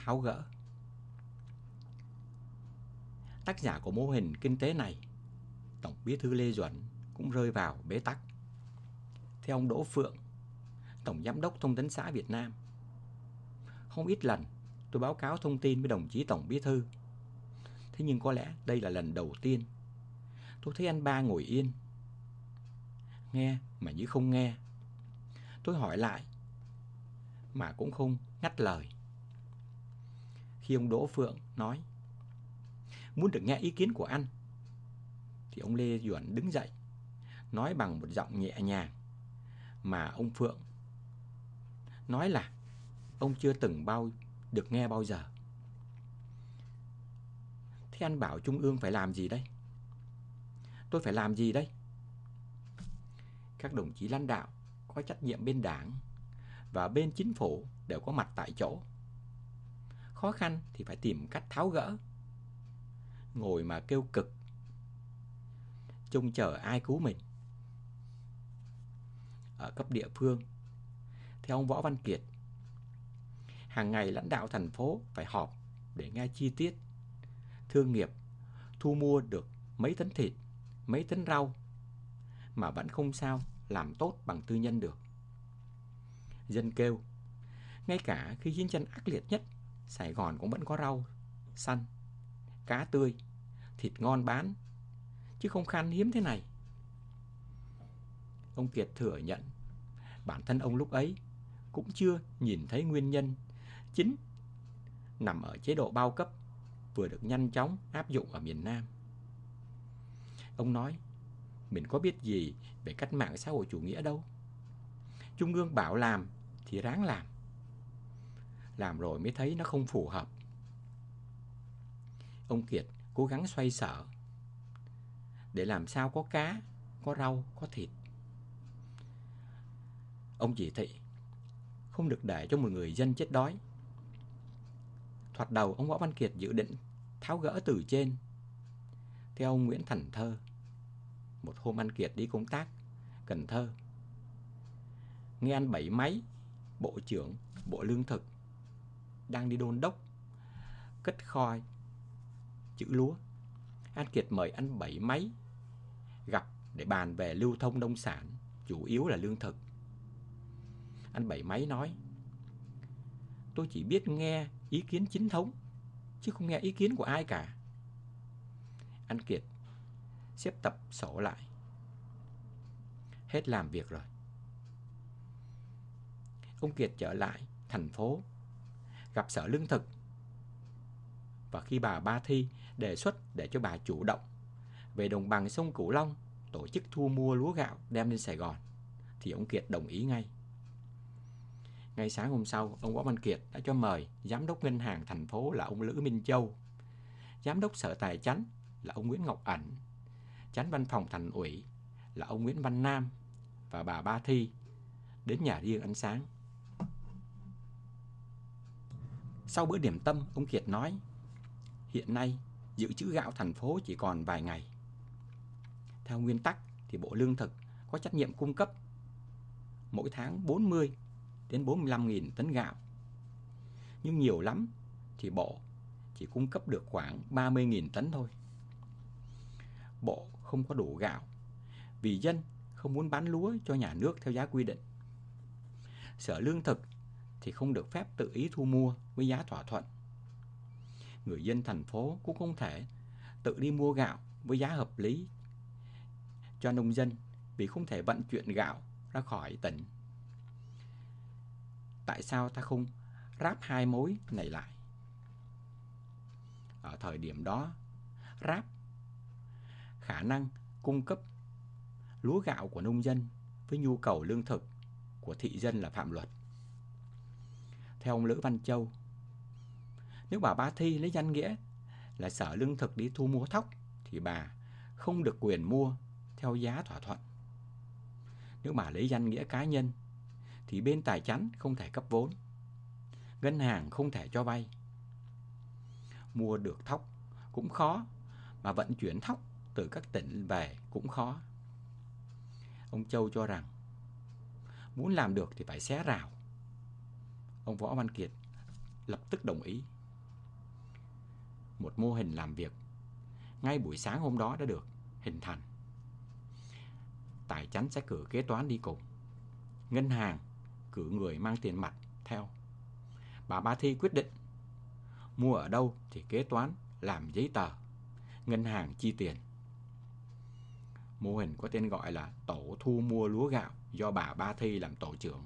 tháo gỡ. Tác giả của mô hình kinh tế này, Tổng Bí thư Lê Duẩn, cũng rơi vào bế tắc. Theo ông Đỗ Phượng, Tổng Giám đốc Thông tấn xã Việt Nam, không ít lần tôi báo cáo thông tin với đồng chí Tổng Bí thư. Thế nhưng có lẽ đây là lần đầu tiên tôi thấy anh ba ngồi yên, nghe mà như không nghe. Tôi hỏi lại mà cũng không ngắt lời. Khi ông Đỗ Phượng nói muốn được nghe ý kiến của anh, thì ông Lê Duẩn đứng dậy, nói bằng một giọng nhẹ nhàng mà ông Phượng nói là ông chưa từng được nghe bao giờ. Thế anh bảo Trung ương phải làm gì đây? Tôi phải làm gì đây? Các đồng chí lãnh đạo có trách nhiệm bên Đảng và bên chính phủ đều có mặt tại chỗ. Khó khăn thì phải tìm cách tháo gỡ. Ngồi mà kêu cực, trông chờ ai cứu mình. Ở cấp địa phương, theo ông Võ Văn Kiệt, hàng ngày lãnh đạo thành phố phải họp để nghe chi tiết thương nghiệp thu mua được mấy tấn thịt, mấy tấn rau mà vẫn không sao làm tốt bằng tư nhân được. Dân kêu, ngay cả khi chiến tranh ác liệt nhất, Sài Gòn cũng vẫn có rau xanh, cá tươi, thịt ngon bán, chứ không khan hiếm thế này. Ông Kiệt thừa nhận bản thân ông lúc ấy cũng chưa nhìn thấy nguyên nhân chính nằm ở chế độ bao cấp vừa được nhanh chóng áp dụng ở miền Nam. Ông nói, mình có biết gì về cách mạng xã hội chủ nghĩa đâu. Trung ương bảo làm thì ráng làm rồi mới thấy nó không phù hợp. Ông Kiệt cố gắng xoay sở để làm sao có cá, có rau, có thịt. Ông chỉ thị không được để cho một người dân chết đói. Thoạt đầu ông Võ Văn Kiệt dự định tháo gỡ từ trên. Theo ông Nguyễn Thành Thơ, một hôm anh Kiệt đi công tác Cần Thơ, nghe anh Bảy Máy, Bộ trưởng Bộ Lương thực, đang đi đôn đốc cất kho trữ lúa. Anh Kiệt mời anh Bảy Máy gặp để bàn về lưu thông nông sản, chủ yếu là lương thực. Anh Bảy Máy nói, tôi chỉ biết nghe ý kiến chính thống, chứ không nghe ý kiến của ai cả. Anh Kiệt xếp tập sổ lại. Hết làm việc rồi. Ông Kiệt trở lại thành phố, gặp Sở Lương thực. Và khi bà Ba Thi đề xuất để cho bà chủ động về đồng bằng sông Cửu Long tổ chức thu mua lúa gạo đem lên Sài Gòn, thì ông Kiệt đồng ý ngay. Ngay sáng hôm sau, ông Võ Văn Kiệt đã cho mời Giám đốc Ngân hàng thành phố là ông Lữ Minh Châu, Giám đốc Sở Tài chánh là ông Nguyễn Ngọc Ẩn, Chánh Văn phòng Thành ủy là ông Nguyễn Văn Nam và bà Ba Thi đến nhà riêng ăn sáng. Sau bữa điểm tâm, ông Kiệt nói, hiện nay dự trữ gạo thành phố chỉ còn vài ngày. Theo nguyên tắc thì Bộ Lương thực có trách nhiệm cung cấp mỗi tháng 40 đến 45.000 tấn gạo. Nhưng nhiều lắm thì Bộ chỉ cung cấp được khoảng 30.000 tấn thôi. Bộ không có đủ gạo vì dân không muốn bán lúa cho nhà nước theo giá quy định. Sở Lương thực thì không được phép tự ý thu mua với giá thỏa thuận. Người dân thành phố cũng không thể tự đi mua gạo với giá hợp lý cho nông dân vì không thể vận chuyển gạo ra khỏi tỉnh. Tại sao ta không ráp hai mối này lại? Ở thời điểm đó, ráp khả năng cung cấp lúa gạo của nông dân với nhu cầu lương thực của thị dân là phạm luật. Theo ông Lữ Văn Châu, nếu bà Ba Thi lấy danh nghĩa là Sở Lương thực đi thu mua thóc thì bà không được quyền mua theo giá thỏa thuận. Nếu bà lấy danh nghĩa cá nhân thì bên tài chánh không thể cấp vốn, ngân hàng không thể cho vay. Mua được thóc cũng khó, mà vận chuyển thóc từ các tỉnh về cũng khó. Ông Châu cho rằng muốn làm được thì phải xé rào. Ông Võ Văn Kiệt lập tức đồng ý. một mô hình làm việc ngay buổi sáng hôm đó đã được hình thành. Tài chánh sẽ cử kế toán đi cùng. Ngân hàng cử người mang tiền mặt theo. Bà Ba Thi quyết định mua ở đâu thì kế toán làm giấy tờ, ngân hàng chi tiền. Mô hình có tên gọi là tổ thu mua lúa gạo do bà Ba Thi làm tổ trưởng.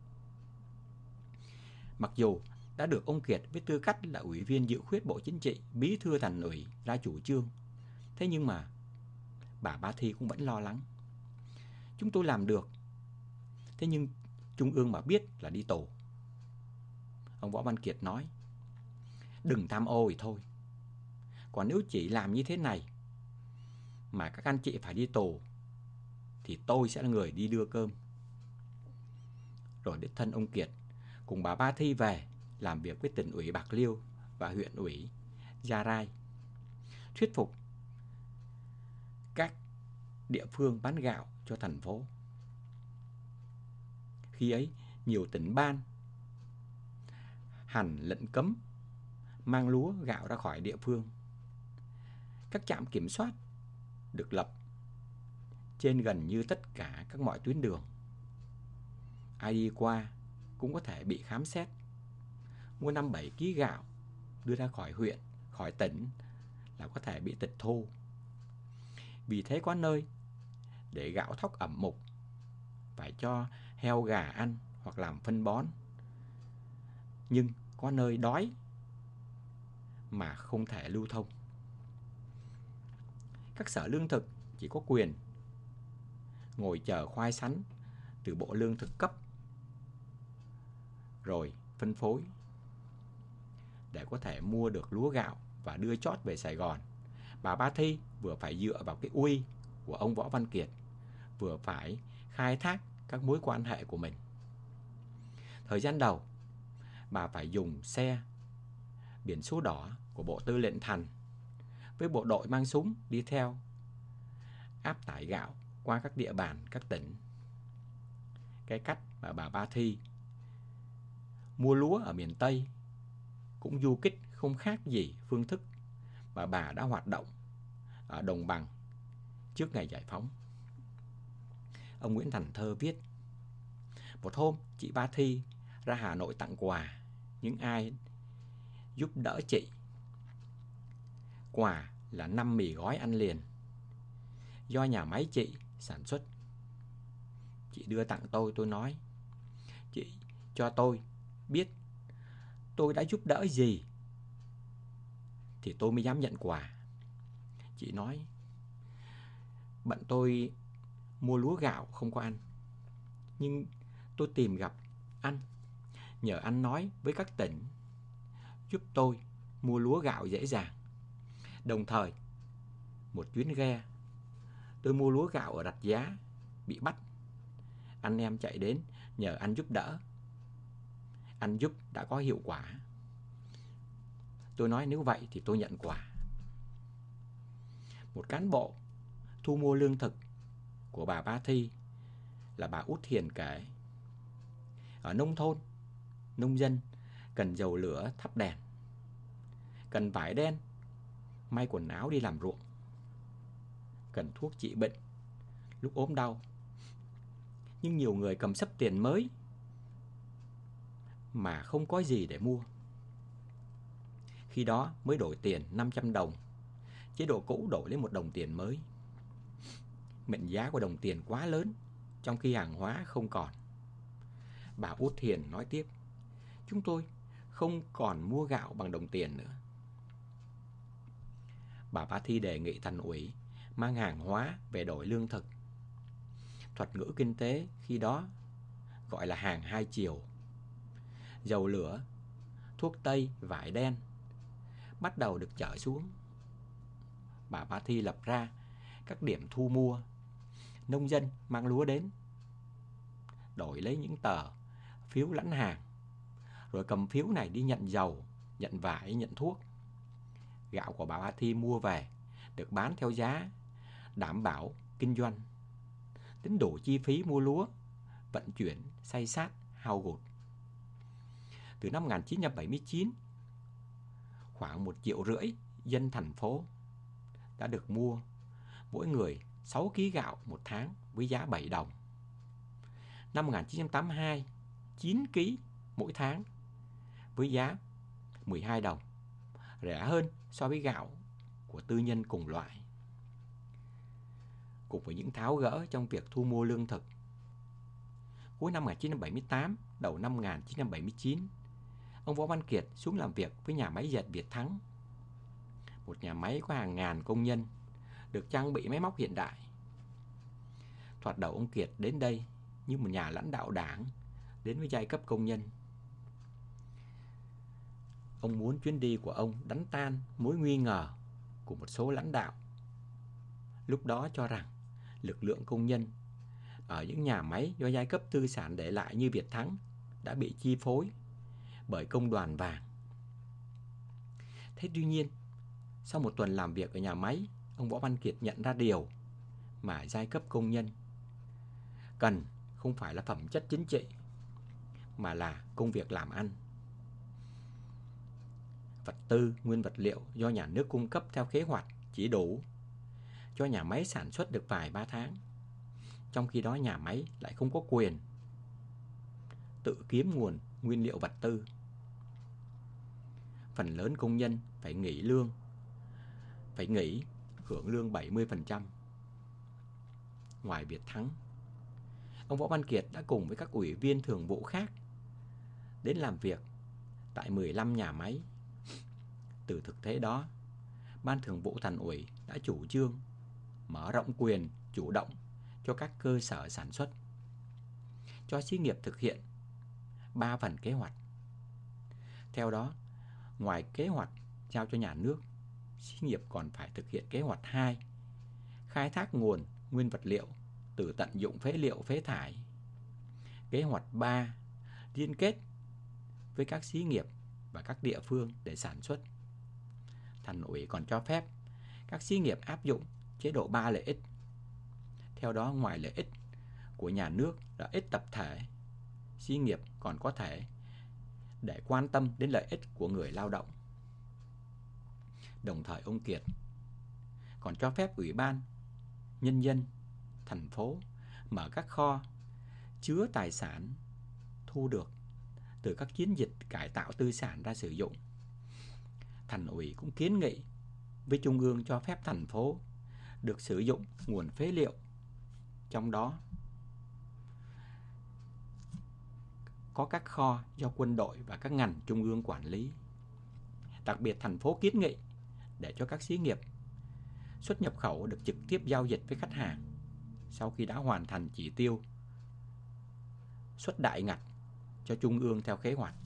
Mặc dù đã được ông Kiệt với tư cách là ủy viên dự khuyết Bộ Chính trị, bí thư Thành ủy ra chủ trương, thế nhưng mà bà Ba Thi cũng vẫn lo lắng. Chúng tôi làm được, thế nhưng Trung ương mà biết là đi tù. Ông Võ Văn Kiệt nói, đừng tham ô thì thôi. Còn nếu chỉ làm như thế này mà các anh chị phải đi tù thì tôi sẽ là người đi đưa cơm. Rồi đích thân ông Kiệt cùng bà Ba Thi về làm việc với tỉnh ủy Bạc Liêu và huyện ủy Gia Rai, thuyết phục các địa phương bán gạo cho thành phố. Khi ấy, nhiều tỉnh ban hành lệnh cấm mang lúa gạo ra khỏi địa phương. Các trạm kiểm soát được lập trên gần như tất cả các mọi tuyến đường. Ai đi qua cũng có thể bị khám xét. Mua 5-7 kg gạo đưa ra khỏi huyện, khỏi tỉnh là có thể bị tịch thu. Vì thế có nơi để gạo thóc ẩm mục, phải cho heo gà ăn hoặc làm phân bón. Nhưng có nơi đói mà không thể lưu thông. Các sở lương thực chỉ có quyền ngồi chờ khoai sắn từ Bộ Lương thực cấp rồi phân phối. Để có thể mua được lúa gạo và đưa chót về Sài Gòn, bà Ba Thi vừa phải dựa vào cái uy của ông Võ Văn Kiệt, vừa phải khai thác các mối quan hệ của mình. Thời gian đầu, bà phải dùng xe biển số đỏ của Bộ Tư lệnh Thành với bộ đội mang súng đi theo, áp tải gạo qua các địa bàn, các tỉnh. Cái cách mà bà Ba Thi mua lúa ở miền Tây cũng du kích không khác gì phương thức mà bà đã hoạt động ở đồng bằng trước ngày giải phóng. Ông Nguyễn Thành Thơ viết, một hôm chị Ba Thi ra Hà Nội tặng quà những ai giúp đỡ chị. Quà là 5 mì gói ăn liền do nhà máy chị sản xuất. Chị đưa tặng tôi nói, chị cho tôi biết tôi đã giúp đỡ gì thì tôi mới dám nhận quà. Chị nói, bận tôi mua lúa gạo không có ăn, nhưng tôi tìm gặp anh, nhờ anh nói với các tỉnh giúp tôi mua lúa gạo dễ dàng. Đồng thời, một chuyến ghe tôi mua lúa gạo ở Rạch Giá bị bắt. Anh em chạy đến nhờ anh giúp đỡ. Anh giúp đã có hiệu quả. Tôi nói nếu vậy thì tôi nhận quà. Một cán bộ thu mua lương thực của bà Ba Thi là bà Út Hiền kể, ở nông thôn, nông dân cần dầu lửa thắp đèn, cần vải đen may quần áo đi làm ruộng, cần thuốc trị bệnh lúc ốm đau. Nhưng nhiều người cầm xấp tiền mới mà không có gì để mua. Khi đó mới đổi tiền 500 đồng, chế độ cũ đổi lấy 1 đồng tiền mới. Mệnh giá của đồng tiền quá lớn, trong khi hàng hóa không còn. Bà Út Hiền nói tiếp, chúng tôi không còn mua gạo bằng đồng tiền nữa. Bà Ba Thi đề nghị Thành ủy mang hàng hóa về đổi lương thực. Thuật ngữ kinh tế khi đó gọi là hàng 2 chiều. Dầu lửa, thuốc tây, vải đen bắt đầu được chở xuống. Bà Ba Thi lập ra các điểm thu mua. Nông dân mang lúa đến, đổi lấy những tờ phiếu lãnh hàng, rồi cầm phiếu này đi nhận dầu, nhận vải, nhận thuốc. Gạo của bà Ba Thi mua về được bán theo giá đảm bảo kinh doanh, tính đủ chi phí mua lúa, vận chuyển, xay sát, hao gột. Từ năm 1979, khoảng 1,5 triệu dân thành phố đã được mua mỗi người 6 kg gạo một tháng với giá 7 đồng. Năm 1982, 9 kg mỗi tháng với giá 12 đồng, rẻ hơn so với gạo của tư nhân cùng loại. Cùng với những tháo gỡ trong việc thu mua lương thực, cuối năm 1978, đầu năm 1979, ông Võ Văn Kiệt xuống làm việc với nhà máy dệt Việt Thắng, một nhà máy có hàng ngàn công nhân, được trang bị máy móc hiện đại. Thoạt đầu ông Kiệt đến đây như một nhà lãnh đạo đảng đến với giai cấp công nhân. Ông muốn chuyến đi của ông đánh tan mối nghi ngờ của một số lãnh đạo lúc đó cho rằng lực lượng công nhân ở những nhà máy do giai cấp tư sản để lại như Việt Thắng đã bị chi phối bởi công đoàn vàng. Thế tuy nhiên, sau một tuần làm việc ở nhà máy, ông Võ Văn Kiệt nhận ra điều mà giai cấp công nhân cần không phải là phẩm chất chính trị, mà là công việc làm ăn. Vật tư, nguyên vật liệu do nhà nước cung cấp theo kế hoạch chỉ đủ cho nhà máy sản xuất được vài ba tháng. Trong khi đó nhà máy lại không có quyền tự kiếm nguồn nguyên liệu vật tư. Phần lớn công nhân phải nghỉ hưởng lương 70%. Ngoài Việt Thắng, ông Võ Văn Kiệt đã cùng với các ủy viên thường vụ khác đến làm việc tại 15 nhà máy. Từ thực tế đó, Ban Thường vụ Thành ủy đã chủ trương mở rộng quyền chủ động cho các cơ sở sản xuất, cho xí nghiệp thực hiện 3 phần kế hoạch. Theo đó, ngoài kế hoạch giao cho nhà nước, xí nghiệp còn phải thực hiện kế hoạch 2, khai thác nguồn nguyên vật liệu từ tận dụng phế liệu phế thải. Kế hoạch 3, liên kết với các xí nghiệp và các địa phương để sản xuất. Thành ủy còn cho phép các xí nghiệp áp dụng chế độ 3 lợi ích. Theo đó, ngoài lợi ích của nhà nước, lợi ích tập thể, xí nghiệp còn có thể để quan tâm đến lợi ích của người lao động. Đồng thời ông Kiệt còn cho phép Ủy ban Nhân dân thành phố mở các kho chứa tài sản thu được từ các chiến dịch cải tạo tư sản ra sử dụng. Thành ủy cũng kiến nghị với Trung ương cho phép thành phố được sử dụng nguồn phế liệu, trong đó có các kho do quân đội và các ngành trung ương quản lý. Đặc biệt thành phố kiến nghị để cho các xí nghiệp xuất nhập khẩu được trực tiếp giao dịch với khách hàng sau khi đã hoàn thành chỉ tiêu xuất đại ngạch cho Trung ương theo kế hoạch.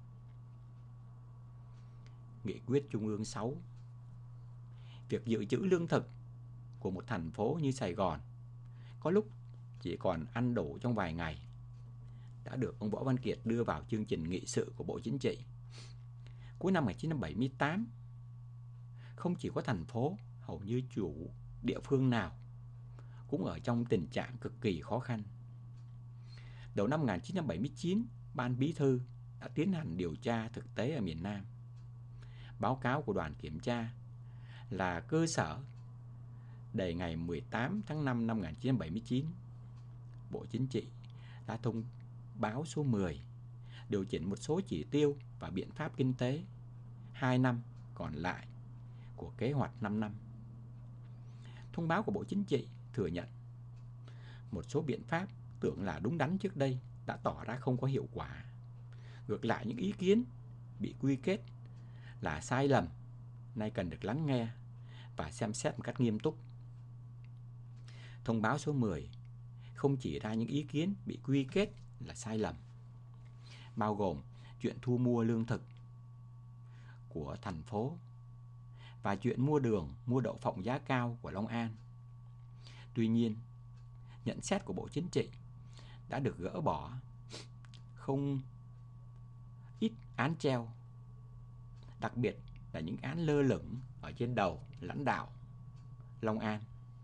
Nghị quyết Trung ương 6, việc dự trữ lương thực của một thành phố như Sài Gòn có lúc chỉ còn ăn đủ trong vài ngày, đã được ông Võ Văn Kiệt đưa vào chương trình nghị sự của Bộ Chính trị. Cuối năm 1978, không chỉ có thành phố, hầu như chủ địa phương nào cũng ở trong tình trạng cực kỳ khó khăn. Đầu năm 1979, Ban Bí thư đã tiến hành điều tra thực tế ở miền Nam. Báo cáo của đoàn kiểm tra là cơ sở để ngày 18 tháng 5 năm 1979, Bộ Chính trị đã thông báo số 10 điều chỉnh một số chỉ tiêu và biện pháp kinh tế 2 năm còn lại của kế hoạch 5 năm. Thông báo của Bộ Chính trị thừa nhận một số biện pháp tưởng là đúng đắn trước đây đã tỏ ra không có hiệu quả. Ngược lại, những ý kiến bị quy kết là sai lầm nay cần được lắng nghe và xem xét một cách nghiêm túc. Thông báo số 10 không chỉ ra những ý kiến bị quy kết là sai lầm, bao gồm chuyện thu mua lương thực của thành phố và chuyện mua đường, mua đậu phộng giá cao của Long An. Tuy nhiên, nhận xét của Bộ Chính trị đã được gỡ bỏ không ít án treo, đặc biệt là những án lơ lửng ở trên đầu lãnh đạo Long An.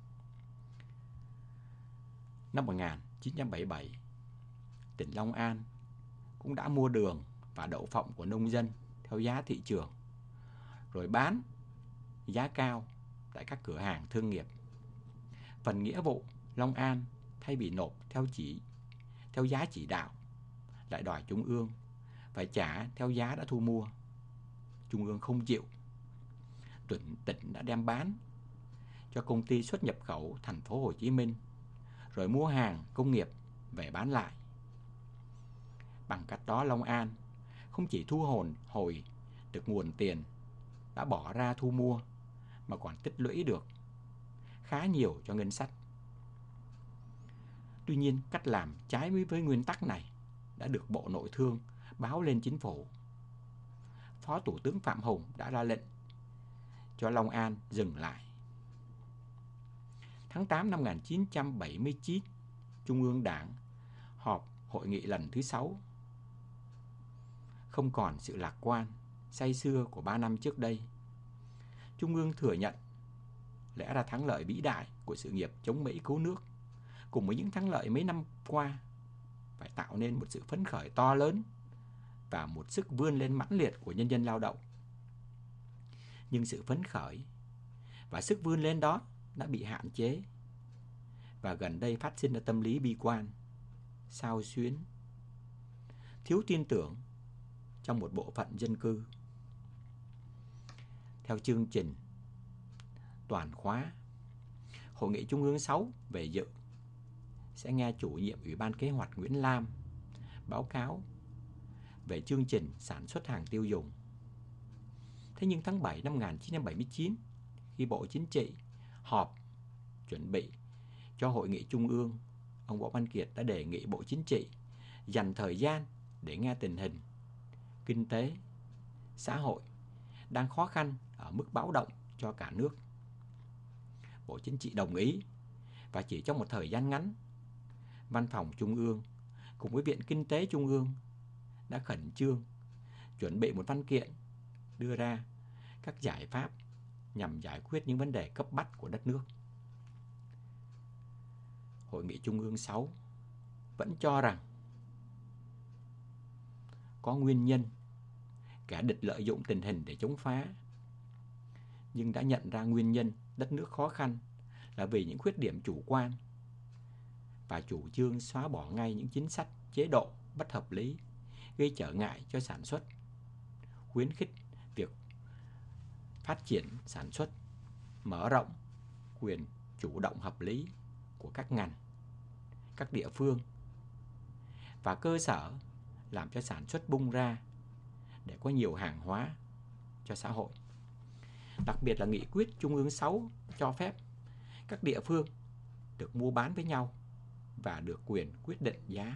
Năm 1977, tỉnh Long An cũng đã mua đường và đậu phộng của nông dân theo giá thị trường, rồi bán giá cao tại các cửa hàng thương nghiệp. Phần nghĩa vụ, Long An thay vì nộp theo giá chỉ đạo, lại đòi Trung ương phải trả theo giá đã thu mua. Trung ương không chịu. Tỉnh đã đem bán cho công ty xuất nhập khẩu thành phố Hồ Chí Minh, rồi mua hàng công nghiệp về bán lại. Bằng cách đó, Long An không chỉ thu hồi được nguồn tiền đã bỏ ra thu mua, mà còn tích lũy được khá nhiều cho ngân sách. Tuy nhiên, cách làm trái với nguyên tắc này đã được Bộ Nội thương báo lên chính phủ. Phó Thủ tướng Phạm Hùng đã ra lệnh cho Long An dừng lại. Tháng 8 năm 1979, Trung ương Đảng họp hội nghị lần thứ 6. Không còn sự lạc quan, say sưa của 3 năm trước đây. Trung ương thừa nhận lẽ ra thắng lợi vĩ đại của sự nghiệp chống Mỹ cứu nước, cùng với những thắng lợi mấy năm qua, phải tạo nên một sự phấn khởi to lớn và một sức vươn lên mãnh liệt của nhân dân lao động. Nhưng sự phấn khởi và sức vươn lên đó đã bị hạn chế, và gần đây phát sinh ra tâm lý bi quan, xao xuyến, thiếu tin tưởng trong một bộ phận dân cư. Theo chương trình toàn khóa, Hội nghị Trung ương 6 về dự sẽ nghe chủ nhiệm Ủy ban Kế hoạch Nguyễn Lam báo cáo về chương trình sản xuất hàng tiêu dùng. Thế nhưng tháng 7 năm 1979, khi Bộ Chính trị họp chuẩn bị cho Hội nghị Trung ương, ông Võ Văn Kiệt đã đề nghị Bộ Chính trị dành thời gian để nghe tình hình kinh tế, xã hội đang khó khăn ở mức báo động cho cả nước. Bộ Chính trị đồng ý, và chỉ trong một thời gian ngắn, Văn phòng Trung ương cùng với Viện Kinh tế Trung ương đã khẩn trương chuẩn bị một văn kiện đưa ra các giải pháp nhằm giải quyết những vấn đề cấp bách của đất nước. Hội nghị Trung ương 6 vẫn cho rằng có nguyên nhân kẻ địch lợi dụng tình hình để chống phá, nhưng đã nhận ra nguyên nhân đất nước khó khăn là vì những khuyết điểm chủ quan, và chủ trương xóa bỏ ngay những chính sách, chế độ bất hợp lý gây trở ngại cho sản xuất, khuyến khích việc phát triển sản xuất, mở rộng quyền chủ động hợp lý của các ngành, các địa phương và cơ sở, làm cho sản xuất bung ra để có nhiều hàng hóa cho xã hội. Đặc biệt là nghị quyết Trung ương 6 cho phép các địa phương được mua bán với nhau và được quyền quyết định giá.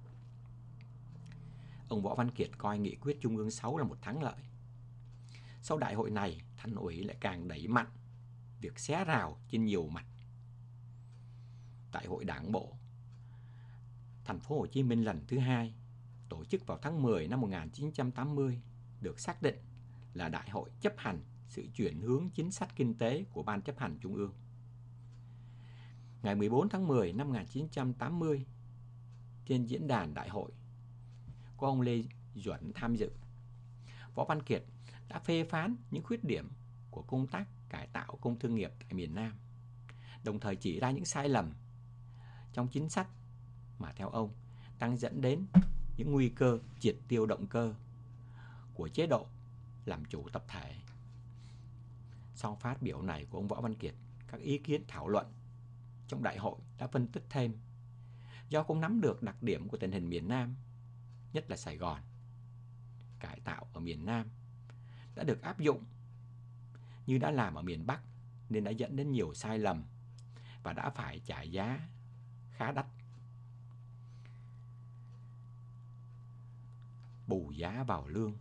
Ông Võ Văn Kiệt coi nghị quyết Trung ương 6 là một thắng lợi. Sau đại hội này, Thành ủy lại càng đẩy mạnh việc xé rào trên nhiều mặt. Đại hội Đảng bộ Thành phố Hồ Chí Minh lần thứ 2 tổ chức vào tháng 10 năm 1980 được xác định là đại hội chấp hành sự chuyển hướng chính sách kinh tế của Ban chấp hành Trung ương. Ngày 14 tháng 10 năm 1980, trên diễn đàn đại hội có ông Lê Duẩn tham dự. Võ Văn Kiệt đã phê phán những khuyết điểm của công tác cải tạo công thương nghiệp tại miền Nam, đồng thời chỉ ra những sai lầm trong chính sách mà theo ông đang dẫn đến những nguy cơ triệt tiêu động cơ của chế độ làm chủ tập thể. Sau phát biểu này của ông Võ Văn Kiệt, các ý kiến thảo luận trong đại hội đã phân tích thêm. Do không nắm được đặc điểm của tình hình miền Nam, nhất là Sài Gòn, cải tạo ở miền Nam đã được áp dụng như đã làm ở miền Bắc, nên đã dẫn đến nhiều sai lầm và đã phải trả giá khá đắt. Bù giá vào lương.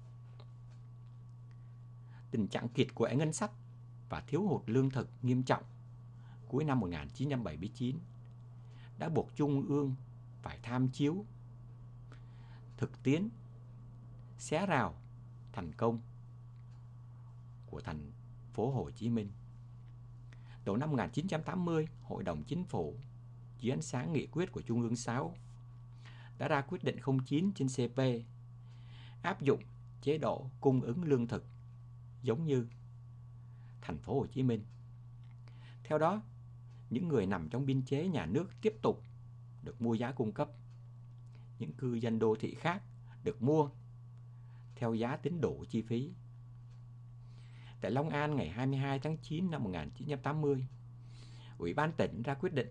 Tình trạng kiệt quệ ngân sách và thiếu hụt lương thực nghiêm trọng cuối năm 1979 đã buộc Trung ương phải tham chiếu thực tiễn xé rào thành công của thành phố Hồ Chí Minh. Đầu năm 1980, Hội đồng Chính phủ dưới ánh sáng nghị quyết của Trung ương 6 đã ra quyết định 09 trên CP áp dụng chế độ cung ứng lương thực giống như thành phố Hồ Chí Minh. Theo đó, những người nằm trong biên chế nhà nước tiếp tục được mua giá cung cấp. Những cư dân đô thị khác được mua theo giá tính đủ chi phí. Tại Long An ngày 22 tháng 9 năm 1980, Ủy ban tỉnh ra quyết định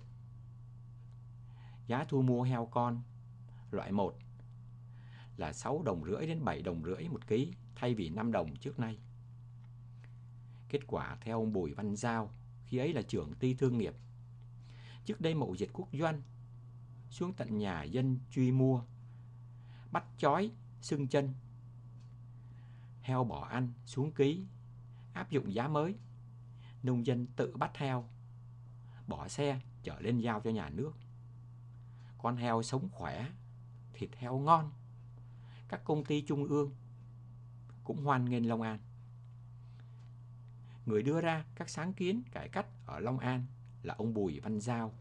giá thu mua heo con loại 1 là 6,5 đồng đến 7,5 đồng một ký thay vì 5 đồng trước nay. Kết quả theo ông Bùi Văn Giao, khi ấy là trưởng ty thương nghiệp. Trước đây Mậu Dịch Quốc Doanh xuống tận nhà dân truy mua, bắt chói, xưng chân. Heo bỏ ăn xuống ký, áp dụng giá mới. Nông dân tự bắt heo, bỏ xe chở lên giao cho nhà nước. Con heo sống khỏe, thịt heo ngon. Các công ty trung ương cũng hoan nghênh Long An. Người đưa ra các sáng kiến cải cách ở Long An là ông Bùi Văn Giao.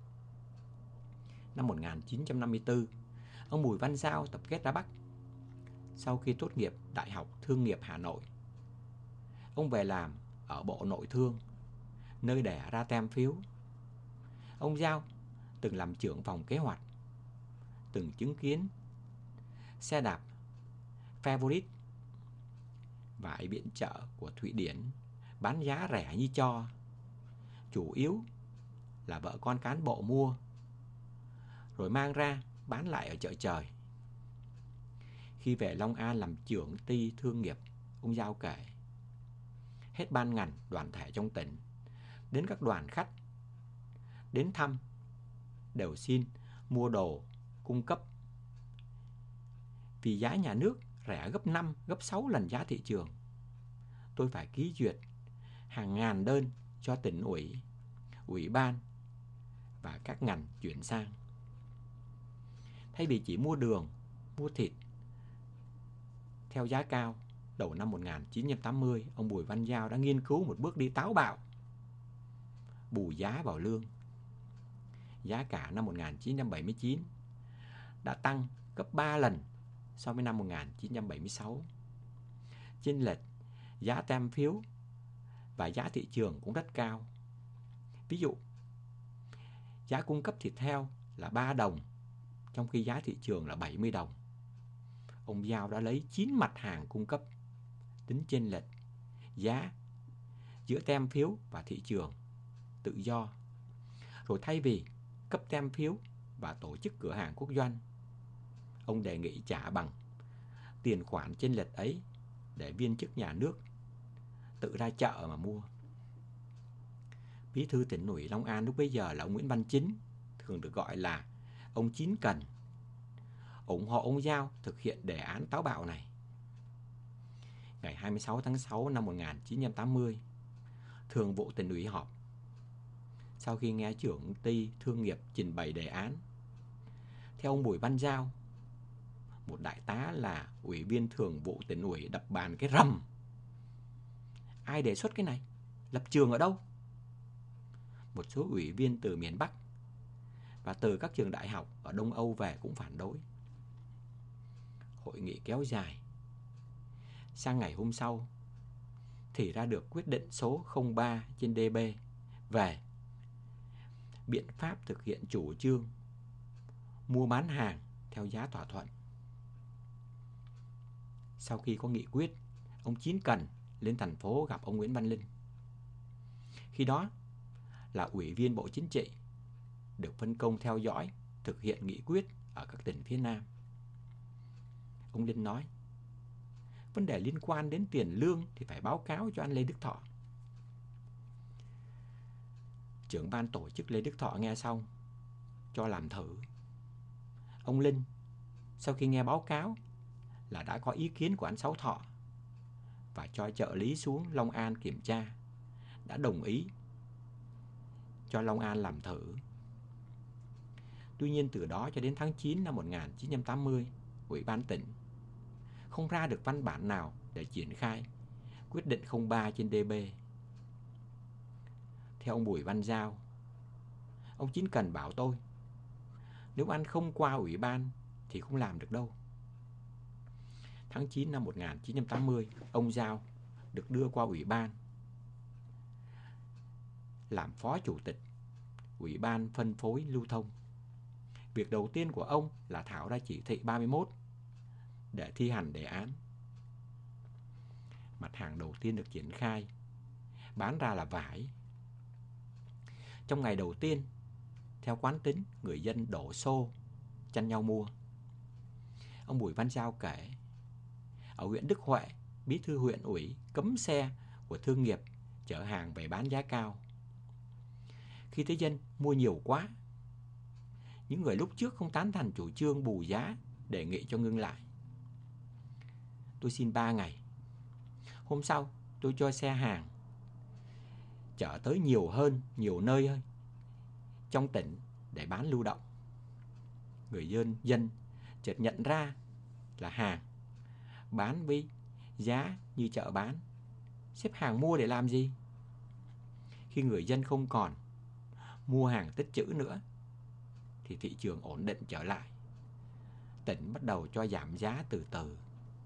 Năm 1954, ông Bùi Văn Giao tập kết ra Bắc. Sau khi tốt nghiệp Đại học Thương nghiệp Hà Nội, ông về làm ở Bộ Nội thương, nơi đẻ ra tem phiếu. Ông Giao từng làm trưởng phòng kế hoạch, từng chứng kiến xe đạp Favorite, vải viện trợ của Thụy Điển bán giá rẻ như cho, chủ yếu là vợ con cán bộ mua, rồi mang ra bán lại ở chợ trời. Khi về Long An làm trưởng ty thương nghiệp, ông Giao kể, hết ban ngành đoàn thể trong tỉnh đến các đoàn khách đến thăm đều xin mua đồ cung cấp. Vì giá nhà nước rẻ gấp 5, gấp 6 lần giá thị trường, tôi phải ký duyệt hàng ngàn đơn cho tỉnh ủy, ủy ban và các ngành chuyển sang. Thay vì chỉ mua đường, mua thịt theo giá cao, đầu năm 1980, ông Bùi Văn Giao đã nghiên cứu một bước đi táo bạo, bù giá vào lương. Giá cả năm 1979 đã tăng gấp 3 lần so với năm 1976. Chênh lệch giá tem phiếu và giá thị trường cũng rất cao. Ví dụ, giá cung cấp thịt heo là 3 đồng, trong khi giá thị trường là 70 đồng. Ông Giao đã lấy 9 mặt hàng cung cấp, tính chênh lệch giá giữa tem phiếu và thị trường tự do. Rồi thay vì cấp tem phiếu và tổ chức cửa hàng quốc doanh, ông đề nghị trả bằng tiền khoản chênh lệch ấy để viên chức nhà nước tự ra chợ mà mua. Bí thư tỉnh ủy Long An lúc bấy giờ là ông Nguyễn Văn Chính, thường được gọi là ông Chín Cần, ủng hộ ông Giao thực hiện đề án táo bạo này. Ngày 26 tháng 6 năm 1980, Thường vụ tỉnh ủy họp. Sau khi nghe trưởng ty thương nghiệp trình bày đề án, theo ông Bùi Văn Giao, một đại tá là ủy viên thường vụ tỉnh ủy đập bàn cái rầm. Ai đề xuất cái này? Lập trường ở đâu? Một số ủy viên từ miền Bắc và từ các trường đại học ở Đông Âu về cũng phản đối. Hội nghị kéo dài. Sang ngày hôm sau thì ra được quyết định số 03/DB về biện pháp thực hiện chủ trương mua bán hàng theo giá thỏa thuận. Sau khi có nghị quyết, ông Chín Cần lên thành phố gặp ông Nguyễn Văn Linh. Khi đó là ủy viên Bộ Chính trị, được phân công theo dõi thực hiện nghị quyết ở các tỉnh phía Nam. Ông Linh nói, vấn đề liên quan đến tiền lương thì phải báo cáo cho anh Lê Đức Thọ. Trưởng ban tổ chức Lê Đức Thọ nghe xong, cho làm thử. Ông Linh, sau khi nghe báo cáo là đã có ý kiến của anh Sáu Thọ và cho trợ lý xuống Long An kiểm tra, đã đồng ý cho Long An làm thử. Tuy nhiên từ đó cho đến tháng 9 năm 1980, Ủy ban tỉnh không ra được văn bản nào để triển khai quyết định 03/DB. Theo ông Bùi Văn Giao, ông Chín Cần bảo tôi, nếu anh không qua ủy ban thì không làm được đâu. Tháng 9 năm 1980, ông Giao được đưa qua ủy ban. làm phó chủ tịch Ủy ban phân phối lưu thông. Việc đầu tiên của ông là thảo ra chỉ thị 31 để thi hành đề án. Mặt hàng đầu tiên được triển khai bán ra là vải. Trong ngày đầu tiên, theo quán tính, người dân đổ xô tranh nhau mua. Ông Bùi Văn Giao kể, ở huyện Đức Huệ, bí thư huyện ủy cấm xe của thương nghiệp chở hàng về bán giá cao. Khi thấy dân mua nhiều quá, những người lúc trước không tán thành chủ trương bù giá đề nghị cho ngưng lại. Tôi xin 3 ngày. Hôm sau, tôi cho xe hàng chở tới nhiều nơi hơn trong tỉnh để bán lưu động. Người dân chợt nhận ra là hàng bán với giá như chợ bán, xếp hàng mua để làm gì? Khi người dân không còn mua hàng tích trữ nữa thì thị trường ổn định trở lại. Tỉnh bắt đầu cho giảm giá từ từ.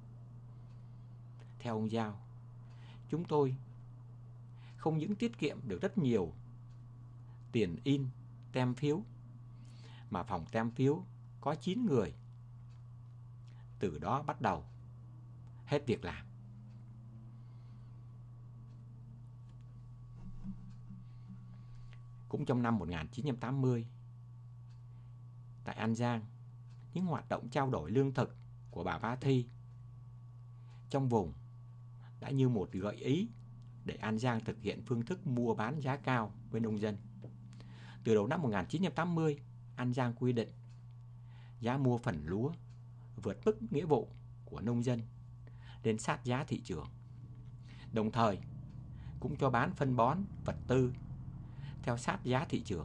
Theo ông Giao, chúng tôi không những tiết kiệm được rất nhiều tiền in tem phiếu, mà phòng tem phiếu có 9 người. Từ đó bắt đầu hết việc làm. Cũng trong năm 1980, tại An Giang, những hoạt động trao đổi lương thực của bà Ba Thi trong vùng đã như một gợi ý để An Giang thực hiện phương thức mua bán giá cao với nông dân. Từ đầu năm 1980, An Giang quy định giá mua phần lúa vượt mức nghĩa vụ của nông dân lên sát giá thị trường. Đồng thời cũng cho bán phân bón, vật tư theo sát giá thị trường.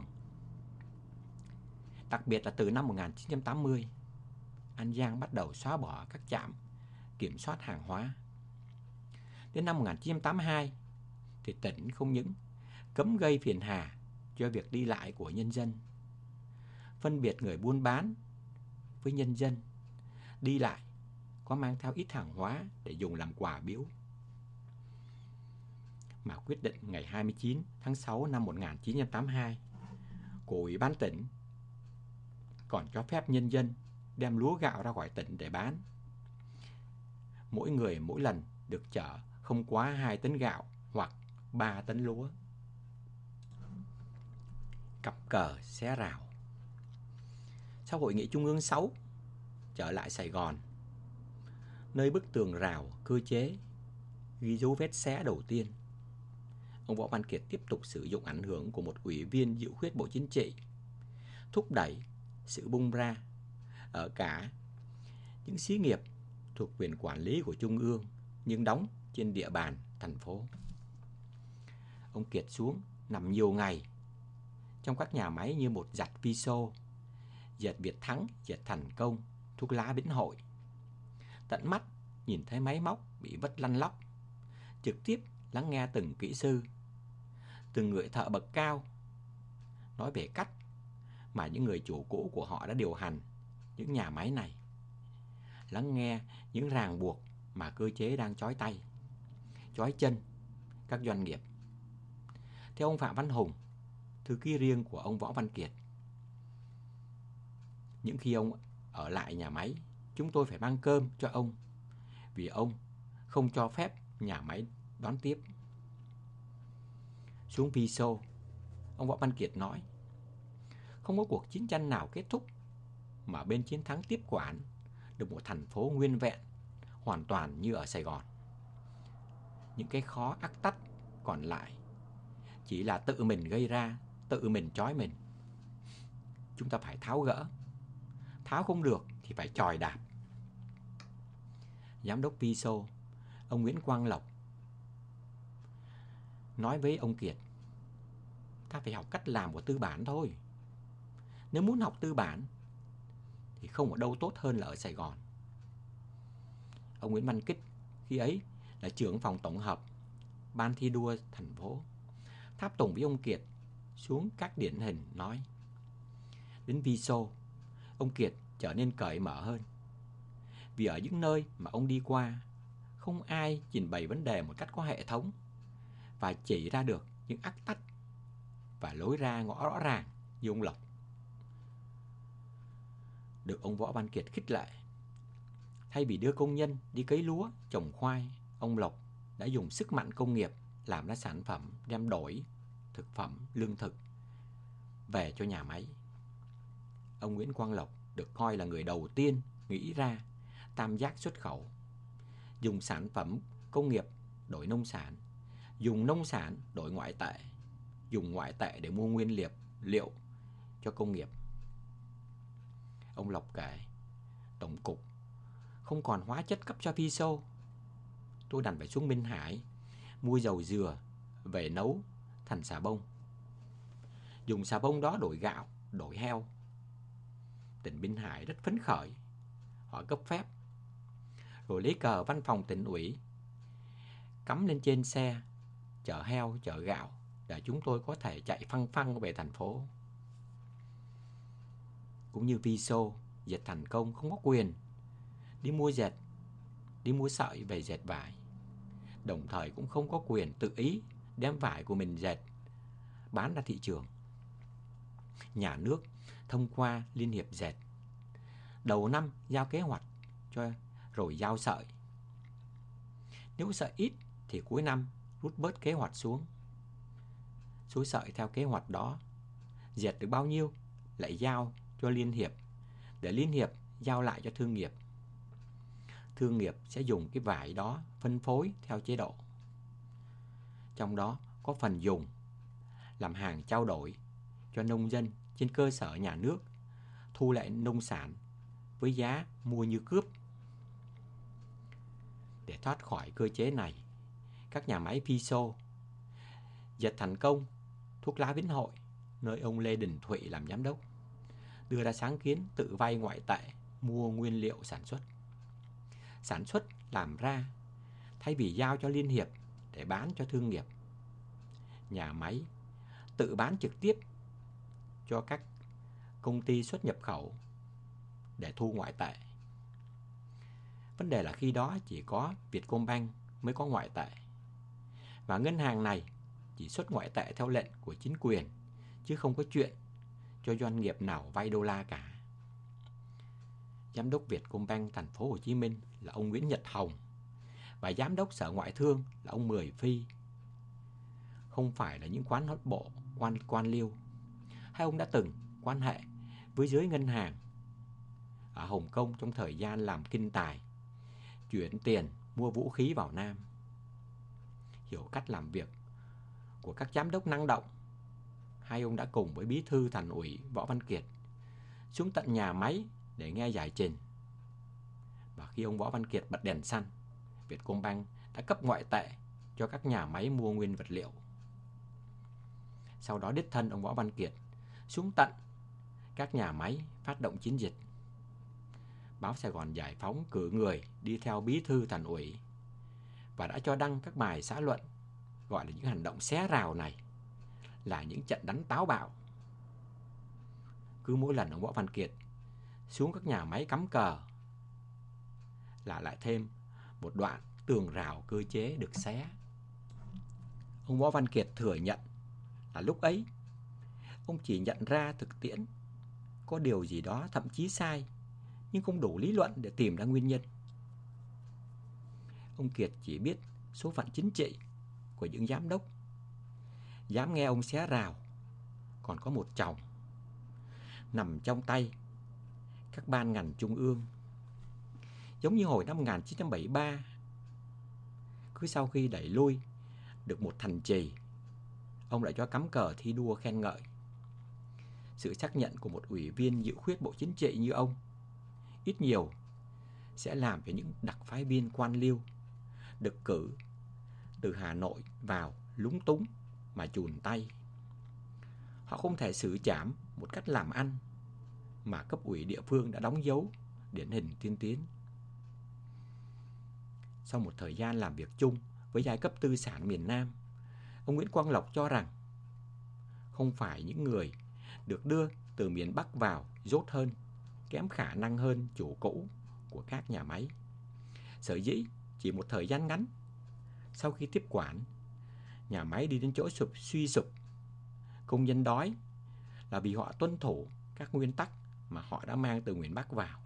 Đặc biệt là từ năm 1980, An Giang bắt đầu xóa bỏ các trạm kiểm soát hàng hóa. Đến năm 1982 thì tỉnh không những cấm gây phiền hà cho việc đi lại của nhân dân, phân biệt người buôn bán với nhân dân đi lại có mang theo ít hàng hóa để dùng làm quà biếu, mà quyết định ngày 29 tháng 6 năm 1982 của Ủy ban tỉnh còn cho phép nhân dân đem lúa gạo ra khỏi tỉnh để bán. Mỗi người mỗi lần được chở không quá 2 tấn gạo hoặc 3 tấn lúa. Cặp cờ xé rào. Sau Hội nghị Trung ương 6 trở lại Sài Gòn, nơi bức tường rào cơ chế ghi dấu vết xé đầu tiên, ông Võ Văn Kiệt tiếp tục sử dụng ảnh hưởng của một ủy viên dự khuyết Bộ Chính trị, thúc đẩy sự bung ra ở cả những xí nghiệp thuộc quyền quản lý của Trung ương nhưng đóng trên địa bàn thành phố. Ông Kiệt xuống nằm nhiều ngày trong các nhà máy như một giặt Viso, dệt Việt Thắng, dệt Thành Công, thuốc lá Vĩnh Hội. Tận mắt nhìn thấy máy móc bị vứt lăn lóc, trực tiếp lắng nghe từng kỹ sư, từng người thợ bậc cao nói về cách mà những người chủ cũ của họ đã điều hành những nhà máy này, lắng nghe những ràng buộc mà cơ chế đang trói tay, trói chân các doanh nghiệp. Theo ông Phạm Văn Hùng, thư ký riêng của ông Võ Văn Kiệt, những khi ông ở lại nhà máy, chúng tôi phải mang cơm cho ông vì ông không cho phép nhà máy đón tiếp. Xuống Viso, ông Võ Văn Kiệt nói, không có cuộc chiến tranh nào kết thúc mà bên chiến thắng tiếp quản được một thành phố nguyên vẹn, hoàn toàn như ở Sài Gòn. Những cái khó ắt tắt còn lại chỉ là tự mình gây ra, tự mình trói mình. Chúng ta phải tháo gỡ. Tháo không được thì phải chòi đạp. Giám đốc Viso, ông Nguyễn Quang Lộc, nói với ông Kiệt, ta phải học cách làm của tư bản thôi. Nếu muốn học tư bản thì không ở đâu tốt hơn là ở Sài Gòn. Ông Nguyễn Văn Kích khi ấy là trưởng phòng tổng hợp ban thi đua thành phố, tháp tùng với ông Kiệt xuống các điển hình nói, đến Viso, ông Kiệt trở nên cởi mở hơn. Vì ở những nơi mà ông đi qua, không ai trình bày vấn đề một cách có hệ thống và chỉ ra được những ắt tắc và lối ra ngõ rõ ràng như ông Lộc. Được ông Võ Văn Kiệt khích lệ, thay vì đưa công nhân đi cấy lúa, trồng khoai, ông Lộc đã dùng sức mạnh công nghiệp làm ra sản phẩm đem đổi thực phẩm, lương thực về cho nhà máy. Ông Nguyễn Quang Lộc được coi là người đầu tiên nghĩ ra tam giác xuất khẩu, dùng sản phẩm công nghiệp đổi nông sản, dùng nông sản đổi ngoại tệ, dùng ngoại tệ để mua nguyên liệu cho công nghiệp. Ông Lộc kể, tổng cục không còn hóa chất cấp cho Viso, tôi đành phải xuống Minh Hải mua dầu dừa về nấu thành xà bông, dùng xà bông đó đổi gạo, đổi heo. Tỉnh Minh Hải rất phấn khởi, họ cấp phép, rồi lấy cờ văn phòng tỉnh ủy cắm lên trên xe chở heo, chở gạo để chúng tôi có thể chạy phăng phăng về thành phố. Cũng như Viso, dệt thành công không có quyền đi mua dệt, đi mua sợi về dệt vải, đồng thời cũng không có quyền tự ý đem vải của mình dệt bán ra thị trường. Nhà nước thông qua Liên hiệp dệt, đầu năm giao kế hoạch cho rồi giao sợi. Nếu sợi ít thì cuối năm rút bớt kế hoạch xuống. Số sợi theo kế hoạch đó, dệt được bao nhiêu lại giao cho Liên hiệp, để Liên hiệp giao lại cho thương nghiệp. Thương nghiệp sẽ dùng cái vải đó phân phối theo chế độ. Trong đó có phần dùng làm hàng trao đổi cho nông dân trên cơ sở nhà nước thu lại nông sản với giá mua như cướp. Để thoát khỏi cơ chế này, các nhà máy Viso, dệt thành công, thuốc lá Vĩnh Hội, nơi ông Lê Đình Thụy làm giám đốc, đưa ra sáng kiến tự vay ngoại tệ mua nguyên liệu sản xuất. Sản xuất làm ra, thay vì giao cho Liên hiệp để bán cho thương nghiệp, nhà máy tự bán trực tiếp cho các công ty xuất nhập khẩu để thu ngoại tệ. Vấn đề là khi đó chỉ có Vietcombank mới có ngoại tệ, và ngân hàng này chỉ xuất ngoại tệ theo lệnh của chính quyền, chứ không có chuyện cho doanh nghiệp nào vay đô la cả. Giám đốc Vietcombank thành phố Hồ Chí Minh là ông Nguyễn Nhật Hồng và giám đốc Sở Ngoại thương là ông Mười Phi. Không phải là những quán hot bộ quan liêu. Hai ông đã từng quan hệ với giới ngân hàng ở Hồng Kông trong thời gian làm kinh tài, chuyển tiền mua vũ khí vào Nam. Hiểu cách làm việc của các giám đốc năng động, hai ông đã cùng với Bí thư Thành ủy Võ Văn Kiệt xuống tận nhà máy để nghe giải trình. Và khi ông Võ Văn Kiệt bật đèn xanh, Vietcombank đã cấp ngoại tệ cho các nhà máy mua nguyên vật liệu. Sau đó đích thân ông Võ Văn Kiệt xuống tận các nhà máy phát động chiến dịch. Báo Sài Gòn Giải Phóng cử người đi theo Bí thư Thành ủy và đã cho đăng các bài xã luận gọi là những hành động xé rào này là những trận đánh táo bạo. Cứ mỗi lần ông Võ Văn Kiệt xuống các nhà máy cắm cờ là lại thêm một đoạn tường rào cơ chế được xé. Ông Võ Văn Kiệt thừa nhận là lúc ấy ông chỉ nhận ra thực tiễn có điều gì đó thậm chí sai, nhưng không đủ lý luận để tìm ra nguyên nhân. Ông Kiệt chỉ biết số phận chính trị của những giám đốc dám nghe ông xé rào còn có một chồng nằm trong tay các ban ngành trung ương. Giống như hồi năm 1973, cứ sau khi đẩy lui được một thành trì, ông lại cho cắm cờ thi đua khen ngợi. Sự xác nhận của một ủy viên dự khuyết Bộ Chính trị như ông ít nhiều sẽ làm cho những đặc phái viên quan liêu được cử từ Hà Nội vào lúng túng mà chùn tay. Họ không thể xử trảm một cách làm ăn mà cấp ủy địa phương đã đóng dấu điển hình tiên tiến. Sau một thời gian làm việc chung với giai cấp tư sản miền Nam, ông Nguyễn Quang Lộc cho rằng không phải những người được đưa từ miền Bắc vào dốt hơn, kém khả năng hơn chủ cũ của các nhà máy. Sở dĩ chỉ một thời gian ngắn sau khi tiếp quản, nhà máy đi đến chỗ suy sụp, công nhân đói là vì họ tuân thủ các nguyên tắc mà họ đã mang từ miền Bắc vào.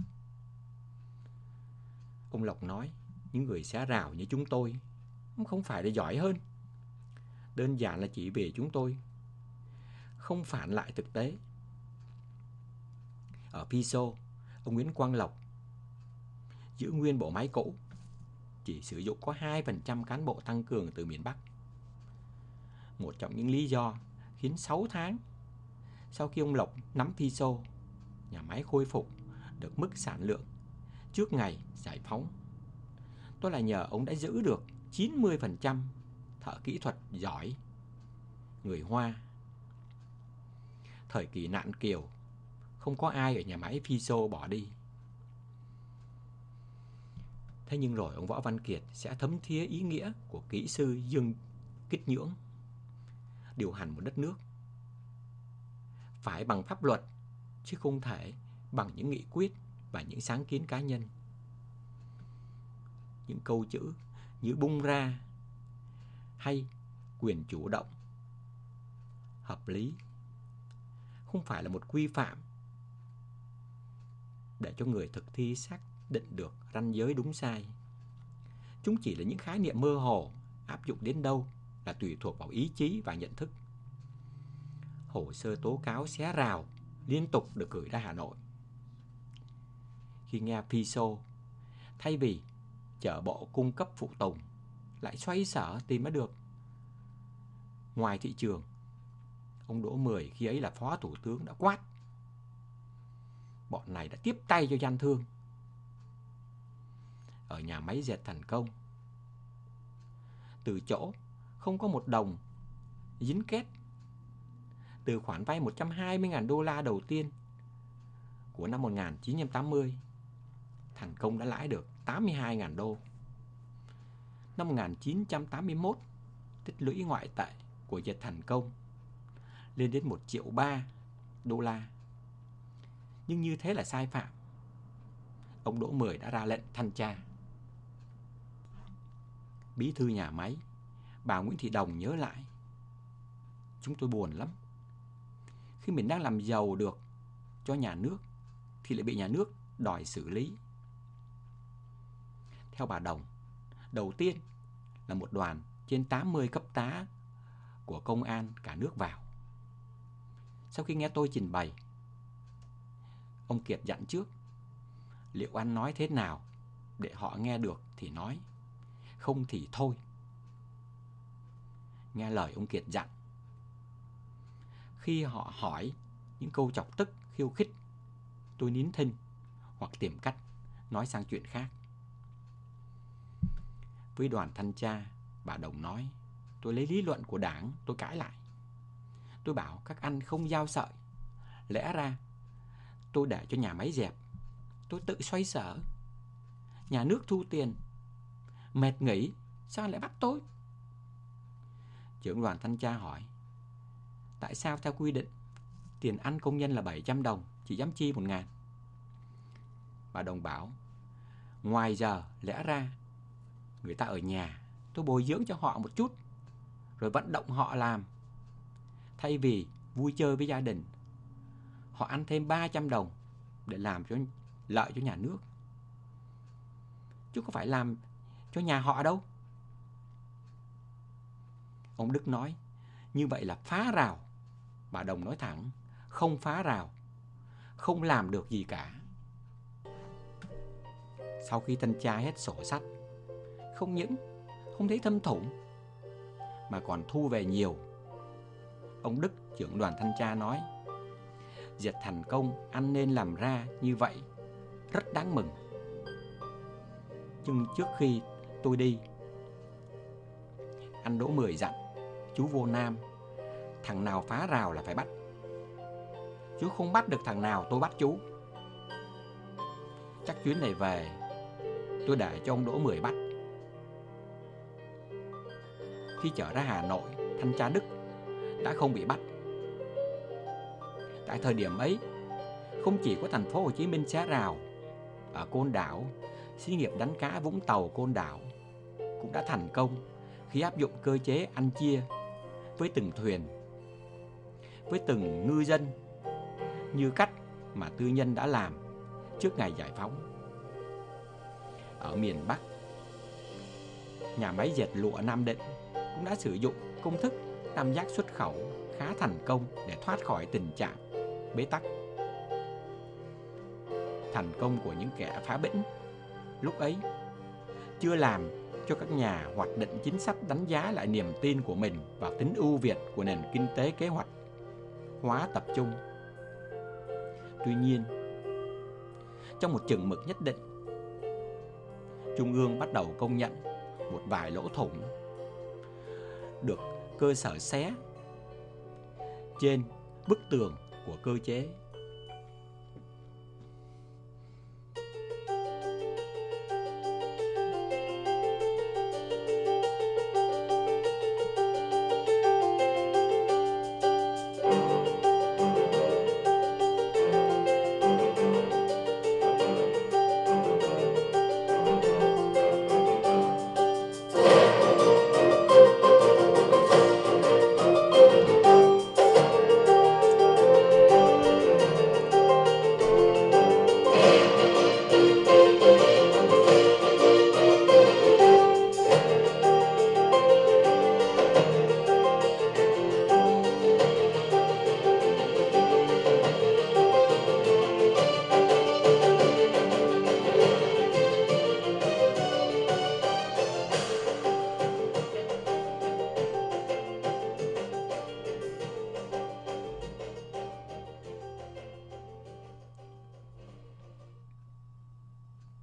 Ông Lộc nói, những người xé rào như chúng tôi không phải là giỏi hơn. Đơn giản là chỉ vì chúng tôi không phản lại thực tế. Ở Piso, ông Nguyễn Quang Lộc giữ nguyên bộ máy cũ, chỉ sử dụng có 2% cán bộ tăng cường từ miền Bắc. Một trong những lý do khiến 6 tháng sau khi ông Lộc nắm Piso, nhà máy khôi phục được mức sản lượng trước ngày giải phóng. Đó là nhờ ông đã giữ được 90% thợ kỹ thuật giỏi người Hoa. Thời kỳ nạn kiều, không có ai ở nhà máy Piso bỏ đi. Thế nhưng rồi ông Võ Văn Kiệt sẽ thấm thía ý nghĩa của kỹ sư Dương Kích Nhưỡng. Điều hành một đất nước phải bằng pháp luật, chứ không thể bằng những nghị quyết và những sáng kiến cá nhân. Những câu chữ như bung ra hay quyền chủ động, hợp lý không phải là một quy phạm để cho người thực thi xác định được ranh giới đúng sai. Chúng chỉ là những khái niệm mơ hồ, áp dụng đến đâu là tùy thuộc vào ý chí và nhận thức. Hồ sơ tố cáo xé rào liên tục được gửi ra Hà Nội. Khi nghe Piso, thay vì chở bộ cung cấp phụ tùng, lại xoay sở tìm mới được ngoài thị trường, ông Đỗ Mười khi ấy là Phó Thủ tướng đã quát: bọn này đã tiếp tay cho gian thương. Ở nhà máy dệt Thành Công, từ chỗ không có một đồng dính két, từ khoản vay 120.000 đô la đầu tiên của năm 1980, Thành Công đã lãi được 82.000 đô. Năm 1981, tích lũy ngoại tệ của dệt Thành Công lên đến 1,3 triệu đô la. Nhưng như thế là sai phạm. Ông Đỗ Mười đã ra lệnh thanh tra. Bí thư nhà máy, bà Nguyễn Thị Đồng nhớ lại: chúng tôi buồn lắm. Khi mình đang làm giàu được cho nhà nước thì lại bị nhà nước đòi xử lý. Theo bà Đồng, đầu tiên là một đoàn trên 80 cấp tá của công an cả nước vào. Sau khi nghe tôi trình bày, ông Kiệt dặn trước: liệu ăn nói thế nào để họ nghe được thì nói, không thì thôi. Nghe lời ông Kiệt dặn, khi họ hỏi những câu chọc tức, khiêu khích, tôi nín thinh hoặc tìm cách nói sang chuyện khác. Với đoàn thanh tra, bà Đồng nói: tôi lấy lý luận của Đảng, tôi cãi lại. Tôi bảo các anh không giao sợi. Lẽ ra tôi để cho nhà máy dẹp, tôi tự xoay sở. Nhà nước thu tiền, mệt nghỉ, sao lại bắt tôi? Trưởng đoàn thanh tra hỏi: tại sao theo quy định tiền ăn công nhân là 700 đồng, chỉ dám chi 1.000? Bà Đồng bảo: ngoài giờ lẽ ra người ta ở nhà, tôi bồi dưỡng cho họ một chút, rồi vận động họ làm. Thay vì vui chơi với gia đình, họ ăn thêm 300 đồng để làm cho lợi cho nhà nước, chứ không phải làm cho nhà họ đâu. Ông Đức nói: như vậy là phá rào. Bà Đồng nói thẳng: không phá rào, không làm được gì cả. Sau khi thanh tra hết sổ sách, không những không thấy thâm thủng mà còn thu về nhiều, ông Đức, trưởng đoàn thanh tra nói: dệt Thành Công ăn nên làm ra như vậy rất đáng mừng. Nhưng trước khi tôi đi, anh Đỗ Mười dặn chú Vô Nam: thằng nào phá rào là phải bắt. Chú không bắt được thằng nào tôi bắt chú. Chắc chuyến này về tôi để cho ông Đỗ Mười bắt. Khi trở ra Hà Nội, thanh tra Đức đã không bị bắt. Tại thời điểm ấy, không chỉ có thành phố Hồ Chí Minh xé rào, ở Côn Đảo, xí nghiệp đánh cá Vũng Tàu Côn Đảo cũng đã thành công khi áp dụng cơ chế ăn chia với từng thuyền. với từng ngư dân như cách mà tư nhân đã làm trước ngày giải phóng. Ở miền Bắc, nhà máy dệt lụa Nam Định cũng đã sử dụng công thức tam giác xuất khẩu khá thành công để thoát khỏi tình trạng bế tắc. Thành công của những kẻ phá bĩnh lúc ấy chưa làm cho các nhà hoạch định chính sách đánh giá lại niềm tin của mình vào tính ưu việt của nền kinh tế kế hoạch hóa tập trung. Tuy nhiên, trong một chừng mực nhất định, Trung ương bắt đầu công nhận một vài lỗ thủng được cơ sở xé trên bức tường của cơ chế.